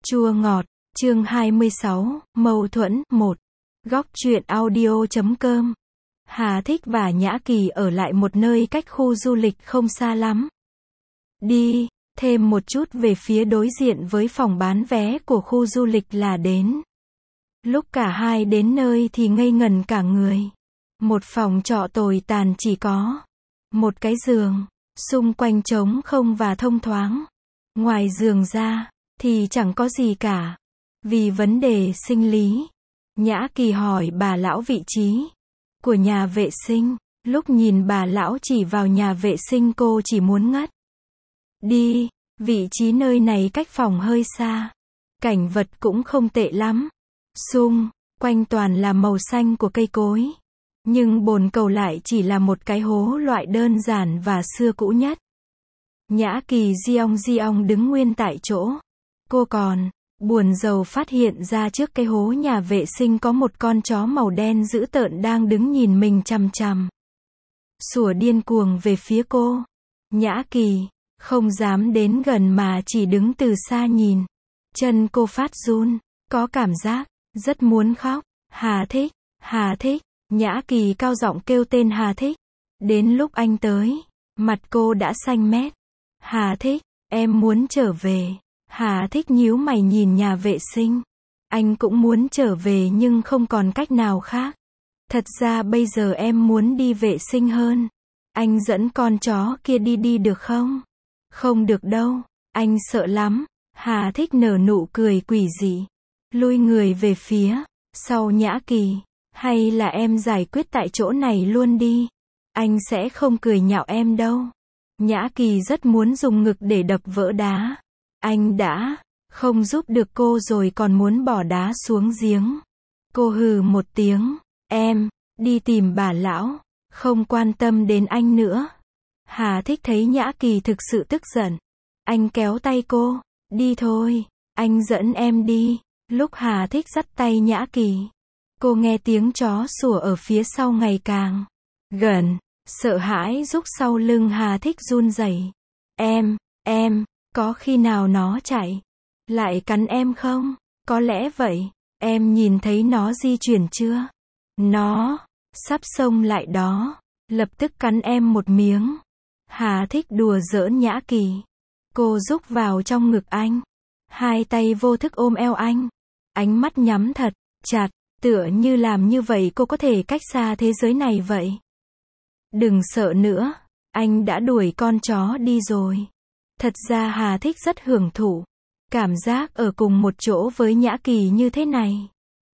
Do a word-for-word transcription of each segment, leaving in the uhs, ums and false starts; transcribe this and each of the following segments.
Chua ngọt, chương hai mươi sáu, mâu thuẫn, một. Góc truyện audio chấm com. Hà Thích và Nhã Kỳ ở lại một nơi cách khu du lịch không xa lắm. Đi, thêm một chút về phía đối diện với phòng bán vé của khu du lịch là đến. Lúc cả hai đến nơi thì ngây ngần cả người. Một phòng trọ tồi tàn chỉ có một cái giường, xung quanh trống không và thông thoáng. Ngoài giường ra, thì chẳng có gì cả. Vì vấn đề sinh lý, Nhã Kỳ hỏi bà lão vị trí của nhà vệ sinh. Lúc nhìn bà lão chỉ vào nhà vệ sinh cô chỉ muốn ngất đi. Vị trí nơi này cách phòng hơi xa. Cảnh vật cũng không tệ lắm. Xung quanh toàn là màu xanh của cây cối. Nhưng bồn cầu lại chỉ là một cái hố loại đơn giản và xưa cũ nhất. Nhã Kỳ giong giong đứng nguyên tại chỗ. Cô còn buồn rầu phát hiện ra trước cái hố nhà vệ sinh có một con chó màu đen dữ tợn đang đứng nhìn mình chằm chằm. Sủa điên cuồng về phía cô. Nhã Kỳ không dám đến gần mà chỉ đứng từ xa nhìn. Chân cô phát run, có cảm giác rất muốn khóc. Hà Thích, Hà Thích. Nhã Kỳ cao giọng kêu tên Hà Thích. Đến lúc anh tới, mặt cô đã xanh mét. Hà Thích, em muốn trở về. Hà Thích nhíu mày nhìn nhà vệ sinh. Anh cũng muốn trở về nhưng không còn cách nào khác. Thật ra bây giờ em muốn đi vệ sinh hơn. Anh dẫn con chó kia đi đi được không? Không được đâu, anh sợ lắm. Hà Thích nở nụ cười quỷ dị. Lui người về phía sau Nhã Kỳ. Hay là em giải quyết tại chỗ này luôn đi. Anh sẽ không cười nhạo em đâu. Nhã Kỳ rất muốn dùng ngực để đập vỡ đá. Anh đã không giúp được cô rồi còn muốn bỏ đá xuống giếng. Cô hừ một tiếng. Em đi tìm bà lão. Không quan tâm đến anh nữa. Hà Thích thấy Nhã Kỳ thực sự tức giận. Anh kéo tay cô. Đi thôi. Anh dẫn em đi. Lúc Hà Thích dắt tay Nhã Kỳ, cô nghe tiếng chó sủa ở phía sau ngày càng gần. Sợ hãi giúp sau lưng Hà Thích run rẩy. Em, em, có khi nào nó chạy lại cắn em không? Có lẽ vậy. Em nhìn thấy nó di chuyển chưa? Nó sắp xông lại đó. Lập tức cắn em một miếng. Hà Thích đùa giỡn Nhã Kỳ. Cô rúc vào trong ngực anh. Hai tay vô thức ôm eo anh. Ánh mắt nhắm thật chặt. Tựa như làm như vậy cô có thể cách xa thế giới này vậy. Đừng sợ nữa. Anh đã đuổi con chó đi rồi. Thật ra Hà Thích rất hưởng thụ cảm giác ở cùng một chỗ với Nhã Kỳ như thế này.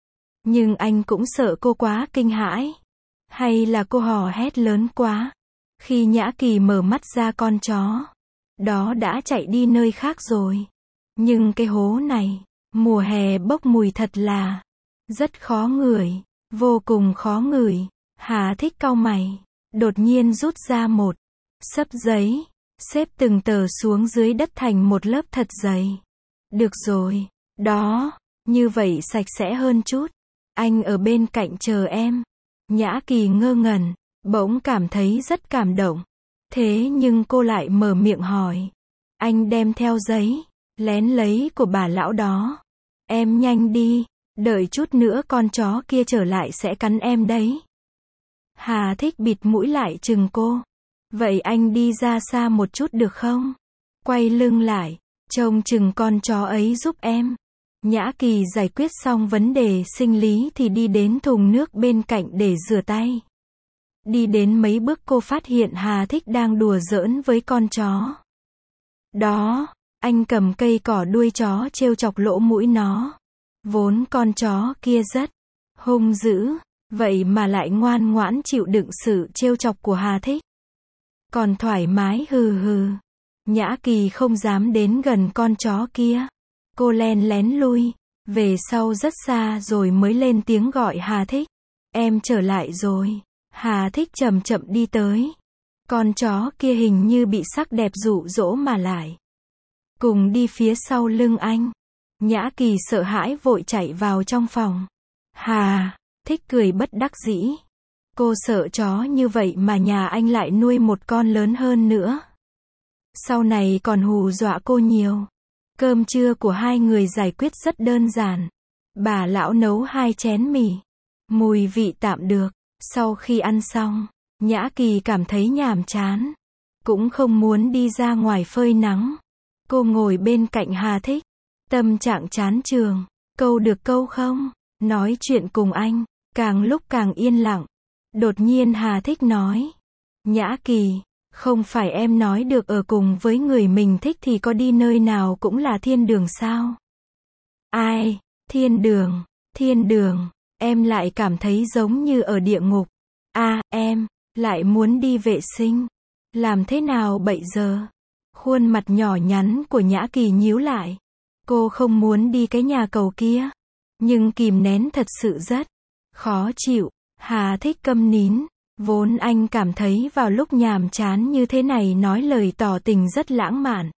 Nhưng anh cũng sợ cô quá kinh hãi. Hay là cô hò hét lớn quá. Khi Nhã Kỳ mở mắt ra con chó đó đã chạy đi nơi khác rồi. Nhưng cái hố này, mùa hè bốc mùi thật là rất khó ngửi. Vô cùng khó ngửi. Hà Thích cau mày. Đột nhiên rút ra một xấp giấy. Xếp từng tờ xuống dưới đất thành một lớp thật dày. Được rồi. Đó. Như vậy sạch sẽ hơn chút. Anh ở bên cạnh chờ em. Nhã Kỳ ngơ ngẩn. Bỗng cảm thấy rất cảm động. Thế nhưng cô lại mở miệng hỏi. Anh đem theo giấy. Lén lấy của bà lão đó. Em nhanh đi. Đợi chút nữa con chó kia trở lại sẽ cắn em đấy. Hà Thích bịt mũi lại chừng cô. Vậy anh đi ra xa một chút được không? Quay lưng lại. Trông chừng con chó ấy giúp em. Nhã Kỳ giải quyết xong vấn đề sinh lý thì đi đến thùng nước bên cạnh để rửa tay. Đi đến mấy bước cô phát hiện Hà Thích đang đùa giỡn với con chó đó. Anh cầm cây cỏ đuôi chó trêu chọc lỗ mũi nó. Vốn con chó kia rất hung dữ. Vậy mà lại ngoan ngoãn chịu đựng sự trêu chọc của Hà Thích. Còn thoải mái hừ hừ. Nhã Kỳ không dám đến gần con chó kia. Cô len lén lui về sau rất xa rồi mới lên tiếng gọi Hà Thích. Em trở lại rồi. Hà Thích chậm chậm đi tới. Con chó kia hình như bị sắc đẹp dụ dỗ mà lại cùng đi phía sau lưng anh. Nhã Kỳ sợ hãi vội chạy vào trong phòng. Hà Thích cười bất đắc dĩ. Cô sợ chó như vậy mà nhà anh lại nuôi một con lớn hơn nữa. Sau này còn hù dọa cô nhiều. Cơm trưa của hai người giải quyết rất đơn giản. Bà lão nấu hai chén mì. Mùi vị tạm được. Sau khi ăn xong, Nhã Kỳ cảm thấy nhàm chán. Cũng không muốn đi ra ngoài phơi nắng. Cô ngồi bên cạnh Hà Thích. Tâm trạng chán trường. Câu được câu không? Nói chuyện cùng anh. Càng lúc càng yên lặng. Đột nhiên Hà Thích nói. Nhã Kỳ, không phải em nói được ở cùng với người mình thích thì có đi nơi nào cũng là thiên đường sao? Ai? Thiên đường? Thiên đường? Em lại cảm thấy giống như ở địa ngục. À, em, lại muốn đi vệ sinh. Làm thế nào bây giờ? Khuôn mặt nhỏ nhắn của Nhã Kỳ nhíu lại. Cô không muốn đi cái nhà cầu kia. Nhưng kìm nén thật sự rất khó chịu. Hà Thích câm nín. Vốn anh cảm thấy vào lúc nhàm chán như thế này nói lời tỏ tình rất lãng mạn.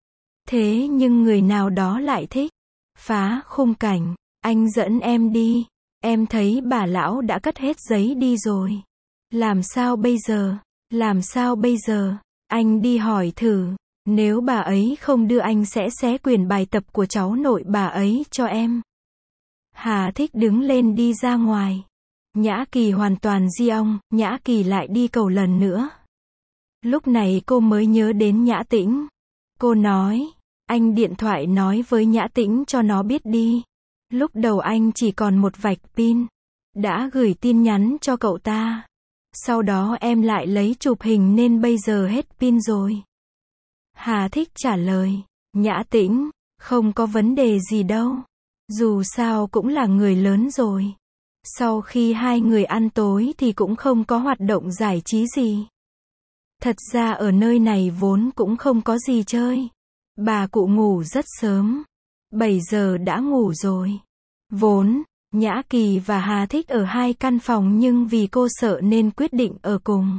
Thế nhưng người nào đó lại thích phá khung cảnh. Anh dẫn em đi. Em thấy bà lão đã cất hết giấy đi rồi. Làm sao bây giờ? Làm sao bây giờ? Anh đi hỏi thử. Nếu bà ấy không đưa anh sẽ xé quyền bài tập của cháu nội bà ấy cho em. Hà Thích đứng lên đi ra ngoài. Nhã Kỳ hoàn toàn di ong, Nhã Kỳ lại đi cầu lần nữa. Lúc này cô mới nhớ đến Nhã Tĩnh. Cô nói, anh điện thoại nói với Nhã Tĩnh cho nó biết đi. Lúc đầu anh chỉ còn một vạch pin. Đã gửi tin nhắn cho cậu ta. Sau đó em lại lấy chụp hình nên bây giờ hết pin rồi. Hà Thích trả lời, Nhã Tĩnh, không có vấn đề gì đâu. Dù sao cũng là người lớn rồi. Sau khi hai người ăn tối thì cũng không có hoạt động giải trí gì. Thật ra ở nơi này vốn cũng không có gì chơi. Bà cụ ngủ rất sớm. bảy giờ đã ngủ rồi. Vốn, Nhã Kỳ và Hà Thích ở hai căn phòng nhưng vì cô sợ nên quyết định ở cùng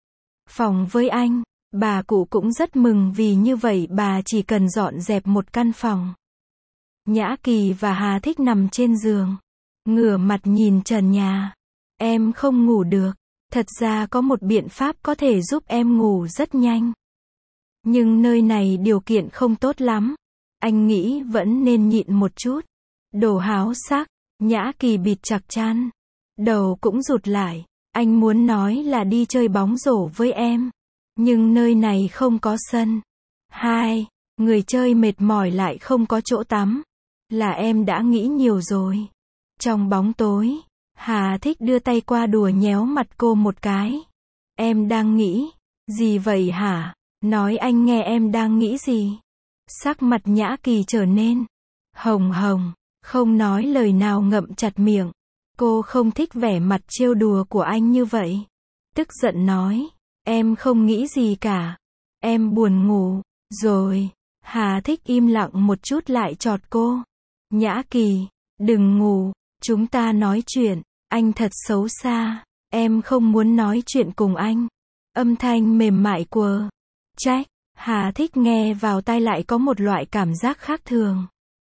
phòng với anh. Bà cụ cũng rất mừng vì như vậy bà chỉ cần dọn dẹp một căn phòng. Nhã Kỳ và Hà Thích nằm trên giường. Ngửa mặt nhìn trần nhà. Em không ngủ được. Thật ra có một biện pháp có thể giúp em ngủ rất nhanh. Nhưng nơi này điều kiện không tốt lắm. Anh nghĩ vẫn nên nhịn một chút. Đồ háo sắc. Nhã Kỳ bịt chặt chăn. Đầu cũng rụt lại. Anh muốn nói là đi chơi bóng rổ với em. Nhưng nơi này không có sân. Hai, người chơi mệt mỏi lại không có chỗ tắm. Là em đã nghĩ nhiều rồi. Trong bóng tối, Hà Thích đưa tay qua đùa nhéo mặt cô một cái. Em đang nghĩ gì vậy hả? Nói anh nghe em đang nghĩ gì. Sắc mặt Nhã Kỳ trở nên hồng hồng, không nói lời nào ngậm chặt miệng. Cô không thích vẻ mặt trêu đùa của anh như vậy. Tức giận nói, em không nghĩ gì cả. Em buồn ngủ, rồi. Hà Thích im lặng một chút lại chọt cô. Nhã Kỳ, đừng ngủ, chúng ta nói chuyện. Anh thật xấu xa. Em không muốn nói chuyện cùng anh. Âm thanh mềm mại của trách. Hà Thích nghe vào tai lại có một loại cảm giác khác thường.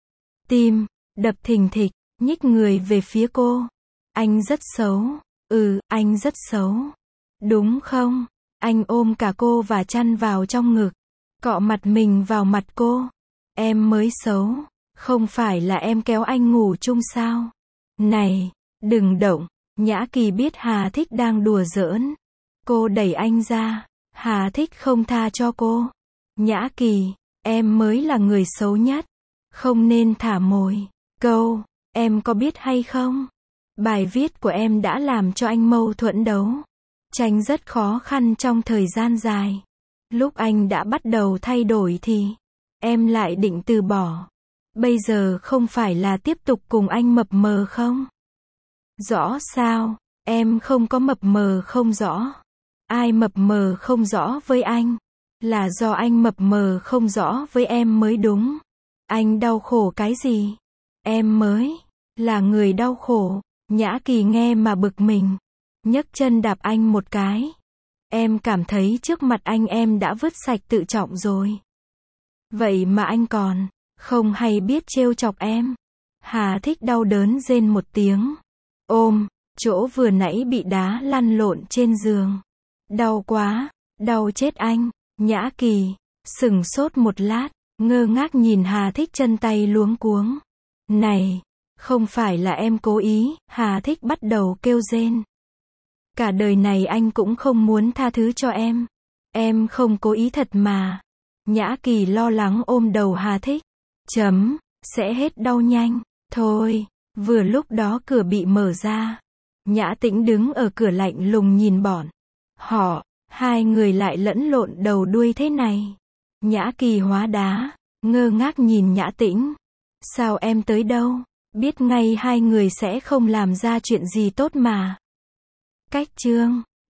Tim đập thình thịch, nhích người về phía cô. Anh rất xấu. Ừ, anh rất xấu. Đúng không? Anh ôm cả cô và chăn vào trong ngực. Cọ mặt mình vào mặt cô. Em mới xấu. Không phải là em kéo anh ngủ chung sao? Này, đừng động. Nhã Kỳ biết Hà Thích đang đùa giỡn. Cô đẩy anh ra. Hà Thích không tha cho cô. Nhã Kỳ, em mới là người xấu nhất. Không nên thả mồi. Câu, em có biết hay không? Bài viết của em đã làm cho anh mâu thuẫn đấu tranh rất khó khăn trong thời gian dài. Lúc anh đã bắt đầu thay đổi thì em lại định từ bỏ. Bây giờ không phải là tiếp tục cùng anh mập mờ không? Rõ sao? Em không có mập mờ không rõ. Ai mập mờ không rõ với anh? Là do anh mập mờ không rõ với em mới đúng. Anh đau khổ cái gì? Em mới là người đau khổ. Nhã Kỳ nghe mà bực mình. Nhấc chân đạp anh một cái. Em cảm thấy trước mặt anh em đã vứt sạch tự trọng rồi. Vậy mà anh còn không hay biết trêu chọc em. Hà Thích đau đớn rên một tiếng. Ôm, chỗ vừa nãy bị đá lăn lộn trên giường. Đau quá, đau chết anh. Nhã Kỳ sửng sốt một lát, ngơ ngác nhìn Hà Thích chân tay luống cuống. Này, không phải là em cố ý, Hà Thích bắt đầu kêu rên. Cả đời này anh cũng không muốn tha thứ cho em. Em không cố ý thật mà. Nhã Kỳ lo lắng ôm đầu Hà Thích. Chấm, sẽ hết đau nhanh. Thôi, vừa lúc đó cửa bị mở ra. Nhã Tĩnh đứng ở cửa lạnh lùng nhìn bọn họ, hai người lại lẫn lộn đầu đuôi thế này. Nhã Kỳ hóa đá, ngơ ngác nhìn Nhã Tĩnh. Sao em tới đâu? Biết ngay hai người sẽ không làm ra chuyện gì tốt mà. Cách chương